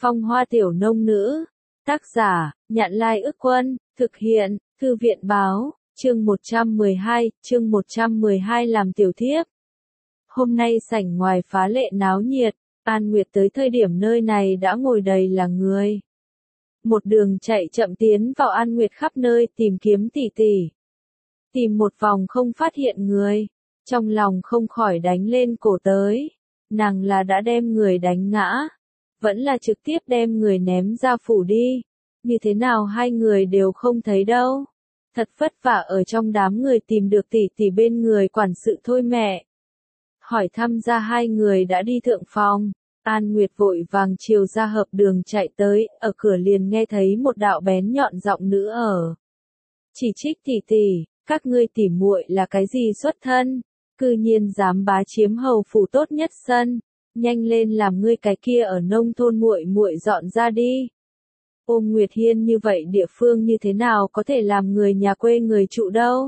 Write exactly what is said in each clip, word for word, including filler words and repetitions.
Phong Hoa Tiểu Nông Nữ. Tác giả, Nhạn Lai Ức Quân, thực hiện, Thư viện Báo, chương một trăm mười hai, chương một trăm mười hai làm tiểu thiếp. Hôm nay sảnh ngoài phá lệ náo nhiệt, An Nguyệt tới thời điểm nơi này đã ngồi đầy là người. Một đường chạy chậm tiến vào An Nguyệt khắp nơi tìm kiếm tỷ tỷ. Tìm một vòng không phát hiện người, trong lòng không khỏi đánh lên cổ tới. Nàng là đã đem người đánh ngã, vẫn là trực tiếp đem người ném ra phủ đi. Như thế nào hai người đều không thấy đâu. Thật vất vả ở trong đám người tìm được tỷ tỷ bên người quản sự thôi mẹ. Hỏi thăm ra hai người đã đi thượng phòng. An Nguyệt vội vàng chiều ra hợp đường chạy tới, ở cửa liền nghe thấy một đạo bén nhọn giọng nữ ở. Chỉ trích tỷ tỷ, các ngươi tỉ muội là cái gì xuất thân, cư nhiên dám bá chiếm hầu phủ tốt nhất sân, nhanh lên làm ngươi cái kia ở nông thôn muội muội dọn ra đi. Ôm Nguyệt Hiên như vậy địa phương như thế nào có thể làm người nhà quê người trụ đâu?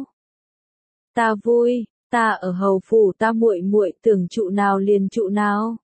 Ta vui, ta ở hầu phủ ta muội muội tưởng trụ nào liền trụ nào.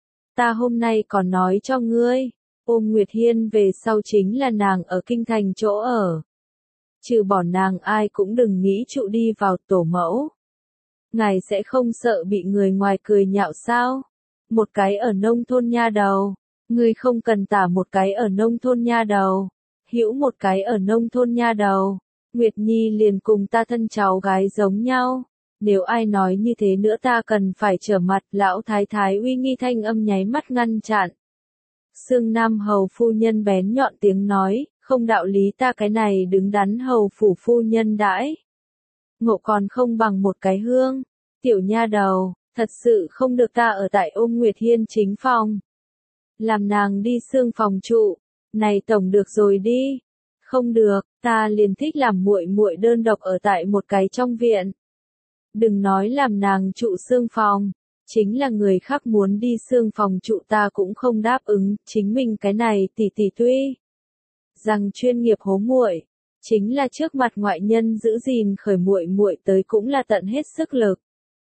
Ta hôm nay còn nói cho ngươi, Ôm Nguyệt Hiên về sau chính là nàng ở kinh thành chỗ ở. Trừ bỏ nàng ai cũng đừng nghĩ trụ đi vào tổ mẫu. Ngài sẽ không sợ bị người ngoài cười nhạo sao? Một cái ở nông thôn nha đầu, ngươi không cần tả một cái ở nông thôn nha đầu, hữu một cái ở nông thôn nha đầu, Nguyệt Nhi liền cùng ta thân cháu gái giống nhau. Nếu ai nói như thế nữa ta cần phải trở mặt. Lão thái thái uy nghi thanh âm nháy mắt ngăn chặn. Sương Nam hầu phu nhân bén nhọn tiếng nói, không đạo lý ta cái này đứng đắn hầu phủ phu nhân đãi. Ngộ còn không bằng một cái hương. Tiểu nha đầu, thật sự không được ta ở tại Ôm Nguyệt Hiên chính phòng. Làm nàng đi xương phòng trụ, này tổng được rồi đi. Không được, ta liền thích làm muội muội đơn độc ở tại một cái trong viện. Đừng nói làm nàng trụ xương phòng, chính là người khác muốn đi xương phòng trụ ta cũng không đáp ứng, chính mình cái này tỷ tỷ tuy rằng chuyên nghiệp hố muội, chính là trước mặt ngoại nhân giữ gìn khởi muội muội tới cũng là tận hết sức lực.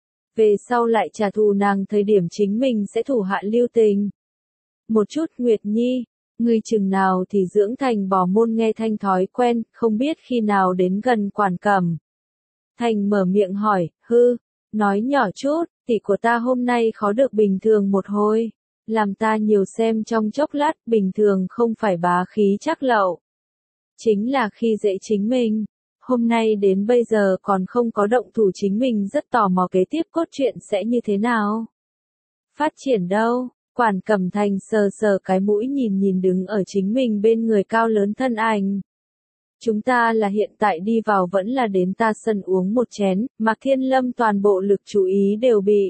Về sau lại trả thù nàng thời điểm chính mình sẽ thủ hạ lưu tình. Một chút Nguyệt Nhi, ngươi chừng nào thì dưỡng thành bỏ môn nghe thanh thói quen, không biết khi nào đến gần Quản Cẩm. Thành mở miệng hỏi, hư, nói nhỏ chút, tỷ của ta hôm nay khó được bình thường một hồi, làm ta nhiều xem trong chốc lát, bình thường không phải bá khí chắc lậu. Chính là khi dễ chính mình, hôm nay đến bây giờ còn không có động thủ chính mình rất tò mò kế tiếp cốt truyện sẽ như thế nào. Phát triển đâu, Quản Cẩm Thành sờ sờ cái mũi nhìn nhìn đứng ở chính mình bên người cao lớn thân ảnh. Chúng ta là hiện tại đi vào vẫn là đến ta sân uống một chén, Mạc Thiên Lâm toàn bộ lực chú ý đều bị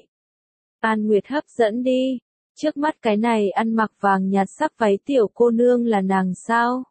An Nguyệt hấp dẫn đi. Trước mắt cái này ăn mặc vàng nhạt sắc váy tiểu cô nương là nàng sao?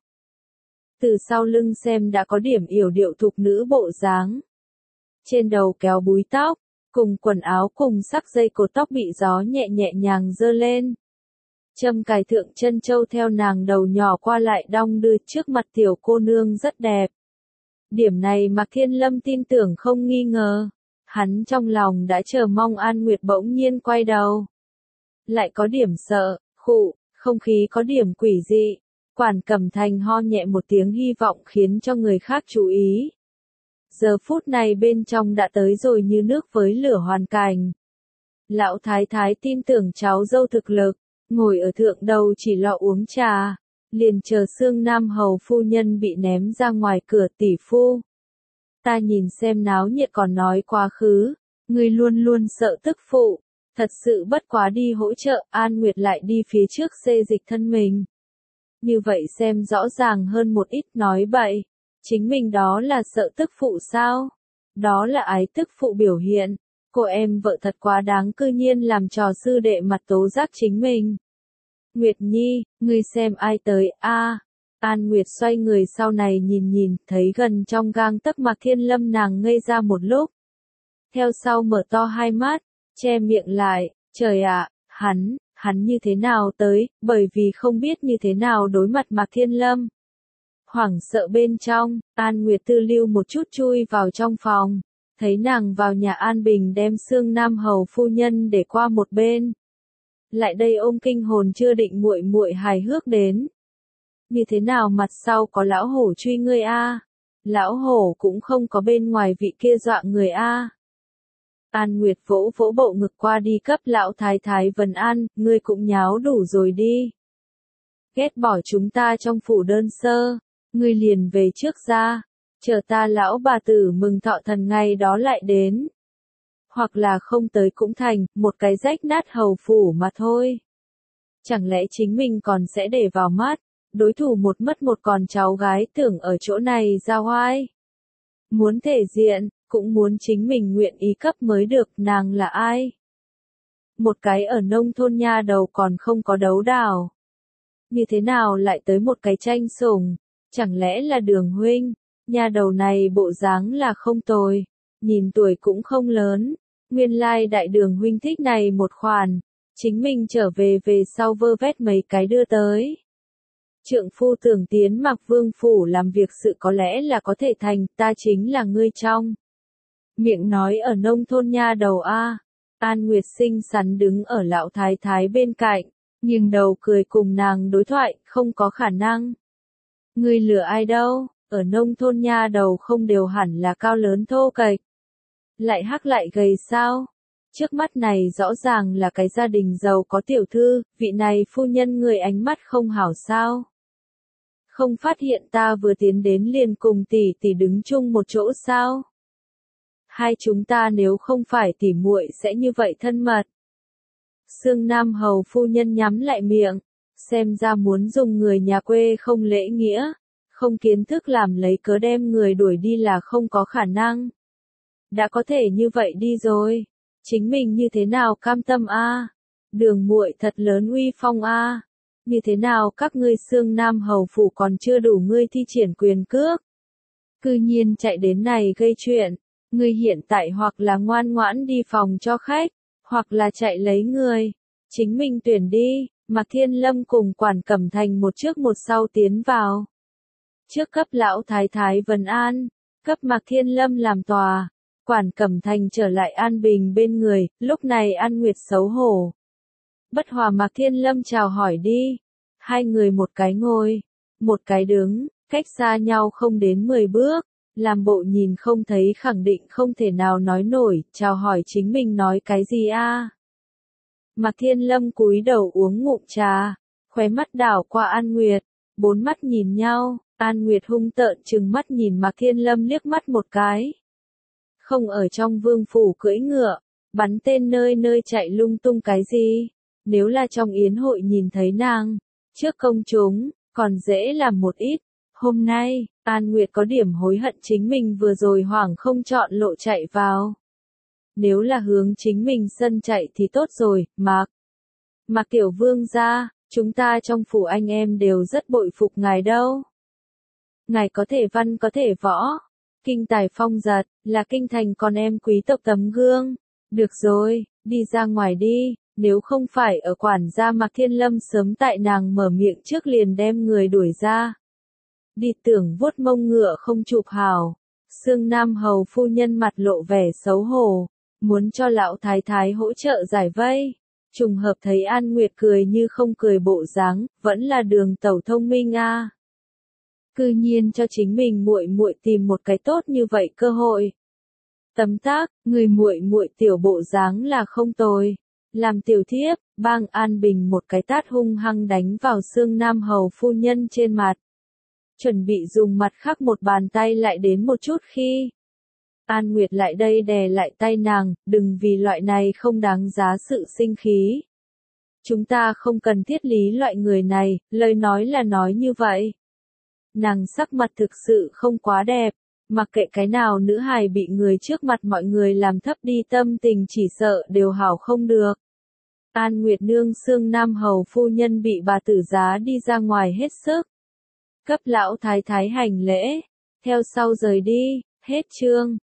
Từ sau lưng xem đã có điểm yểu điệu thục nữ bộ dáng. Trên đầu kéo búi tóc, cùng quần áo cùng sắc dây cột tóc bị gió nhẹ nhẹ nhàng giơ lên. Châm cài thượng chân châu theo nàng đầu nhỏ qua lại đong đưa, trước mặt tiểu cô nương rất đẹp. Điểm này Mạc Thiên Lâm tin tưởng không nghi ngờ. Hắn trong lòng đã chờ mong An Nguyệt bỗng nhiên quay đầu. Lại có điểm sợ, khụ, không khí có điểm quỷ dị. Quản Cẩm Thành ho nhẹ một tiếng hy vọng khiến cho người khác chú ý. Giờ phút này bên trong đã tới rồi như nước với lửa hoàn cảnh. Lão thái thái tin tưởng cháu dâu thực lực. Ngồi ở thượng đầu chỉ lo uống trà, liền chờ Sương Nam hầu phu nhân bị ném ra ngoài cửa. Tỷ phu. Ta nhìn xem náo nhiệt còn nói quá khứ, ngươi luôn luôn sợ tức phụ, thật sự bất quá đi hỗ trợ. An Nguyệt lại đi phía trước xê dịch thân mình. Như vậy xem rõ ràng hơn một ít, nói bậy, chính mình đó là sợ tức phụ sao? Đó là ái tức phụ biểu hiện. Cô em vợ thật quá đáng, cư nhiên làm trò sư đệ mặt tố giác chính mình. Nguyệt Nhi, ngươi xem ai tới a? À, An Nguyệt xoay người sau này nhìn nhìn, thấy gần trong gang tấc Mạc Thiên Lâm, nàng ngây ra một lúc. Theo sau mở to hai mắt, che miệng lại, trời ạ, hắn, hắn như thế nào tới, bởi vì không biết như thế nào đối mặt Mạc Thiên Lâm. Hoảng sợ bên trong, An Nguyệt tư lưu một chút chui vào trong phòng. Thấy nàng vào nhà an bình đem Sương Nam hầu phu nhân để qua một bên. lại đây ôm kinh hồn chưa định muội muội hài hước đến. Như thế nào mặt sau có lão hổ truy ngươi a? Lão hổ cũng không có bên ngoài vị kia dọa người a. An Nguyệt vỗ vỗ bộ ngực qua đi cấp lão thái thái vấn an, ngươi cũng nháo đủ rồi đi. Ghét bỏ chúng ta trong phủ đơn sơ, ngươi liền về trước ra, chờ ta lão bà tử mừng thọ thần ngày đó lại đến. Hoặc là không tới cũng thành, một cái rách nát hầu phủ mà thôi. Chẳng lẽ chính mình còn sẽ để vào mắt, đối thủ một mất một còn cháu gái tưởng ở chỗ này ra oai. Muốn thể diện, cũng muốn chính mình nguyện ý cấp mới được, nàng là ai? Một cái ở nông thôn nha đầu còn không có đấu đảo. Như thế nào lại tới một cái tranh sủng, chẳng lẽ là Đường huynh? Nha đầu này bộ dáng là không tồi, nhìn tuổi cũng không lớn, nguyên lai đại Đường huynh thích này một khoản, chính mình trở về về sau vơ vét mấy cái đưa tới. Trượng phu tưởng tiến Mặc Vương phủ làm việc sự có lẽ là có thể thành, ta chính là ngươi trong. Miệng nói ở nông thôn nha đầu a. An Nguyệt xinh xắn đứng ở lão thái thái bên cạnh, nghiêng đầu cười cùng nàng đối thoại, không có khả năng. Ngươi lừa ai đâu, ở nông thôn nha đầu không đều hẳn là cao lớn thô kệch. Lại hắc lại gầy sao? Trước mắt này rõ ràng là cái gia đình giàu có tiểu thư, vị này phu nhân người ánh mắt không hảo sao? Không phát hiện ta vừa tiến đến liền cùng tỷ tỷ đứng chung một chỗ sao? Hai chúng ta nếu không phải tỷ muội sẽ như vậy thân mật. Sương Nam hầu phu nhân nhắm lại miệng, xem ra muốn dùng người nhà quê không lễ nghĩa, không kiến thức làm lấy cớ đem người đuổi đi là không có khả năng. Đã có thể như vậy đi rồi, chính mình như thế nào cam tâm a? Đường muội thật lớn uy phong a. Như thế nào các ngươi Sương Nam hầu phủ còn chưa đủ ngươi thi triển quyền cước? Cư nhiên chạy đến này gây chuyện, ngươi hiện tại hoặc là ngoan ngoãn đi phòng cho khách, hoặc là chạy lấy người, chính mình tuyển đi. Mạc Thiên Lâm cùng Quản Cẩm Thành một trước một sau tiến vào. Trước cấp lão thái thái vấn an, cấp Mạc Thiên Lâm làm tòa, Quản Cẩm Thành trở lại An Bình bên người, lúc này An Nguyệt xấu hổ. Bất hòa Mạc Thiên Lâm chào hỏi đi, hai người một cái ngồi, một cái đứng, cách xa nhau không đến mười bước, làm bộ nhìn không thấy khẳng định không thể nào nói nổi, chào hỏi chính mình nói cái gì a? Mạc Thiên Lâm cúi đầu uống ngụm trà, khóe mắt đảo qua An Nguyệt, bốn mắt nhìn nhau, An Nguyệt hung tợn trừng mắt nhìn Mạc Thiên Lâm liếc mắt một cái. Không ở trong vương phủ cưỡi ngựa, bắn tên nơi nơi chạy lung tung cái gì, nếu là trong yến hội nhìn thấy nàng, trước công chúng, còn dễ làm một ít. Hôm nay, An Nguyệt có điểm hối hận chính mình vừa rồi hoảng không chọn lộ chạy vào. Nếu là hướng chính mình sân chạy thì tốt rồi, Mạc. Mạc Tiểu Vương gia, chúng ta trong phủ anh em đều rất bội phục ngài đâu. Ngài có thể văn có thể võ, kinh tài phong giật, là kinh thành con em quý tộc tấm gương. Được rồi, đi ra ngoài đi, nếu không phải ở quản gia Mạc Thiên Lâm sớm tại nàng mở miệng trước liền đem người đuổi ra. Đi tưởng vuốt mông ngựa không chụp hào. Sương Nam hầu phu nhân mặt lộ vẻ xấu hổ, muốn cho lão thái thái hỗ trợ giải vây. Trùng hợp thấy An Nguyệt cười như không cười bộ dáng, vẫn là Đường tẩu thông minh a. À. Cư nhiên cho chính mình muội muội tìm một cái tốt như vậy cơ hội. Tấm tắc, người muội muội tiểu bộ dáng là không tồi. Làm tiểu thiếp, bang An Bình một cái tát hung hăng đánh vào Sương Nam hầu phu nhân trên mặt. Chuẩn bị dùng mặt khác một bàn tay lại đến một chút khi An Nguyệt lại đây đè lại tay nàng, đừng vì loại này không đáng giá sự sinh khí. Chúng ta không cần thiết lý loại người này, lời nói là nói như vậy. Nàng sắc mặt thực sự không quá đẹp, mặc kệ cái nào nữ hài bị người trước mặt mọi người làm thấp đi tâm tình chỉ sợ đều hảo không được. An Nguyệt nương Sương Nam hầu phu nhân bị bà tử giá đi ra ngoài hết sức. Cấp lão thái thái hành lễ, theo sau rời đi, hết chương.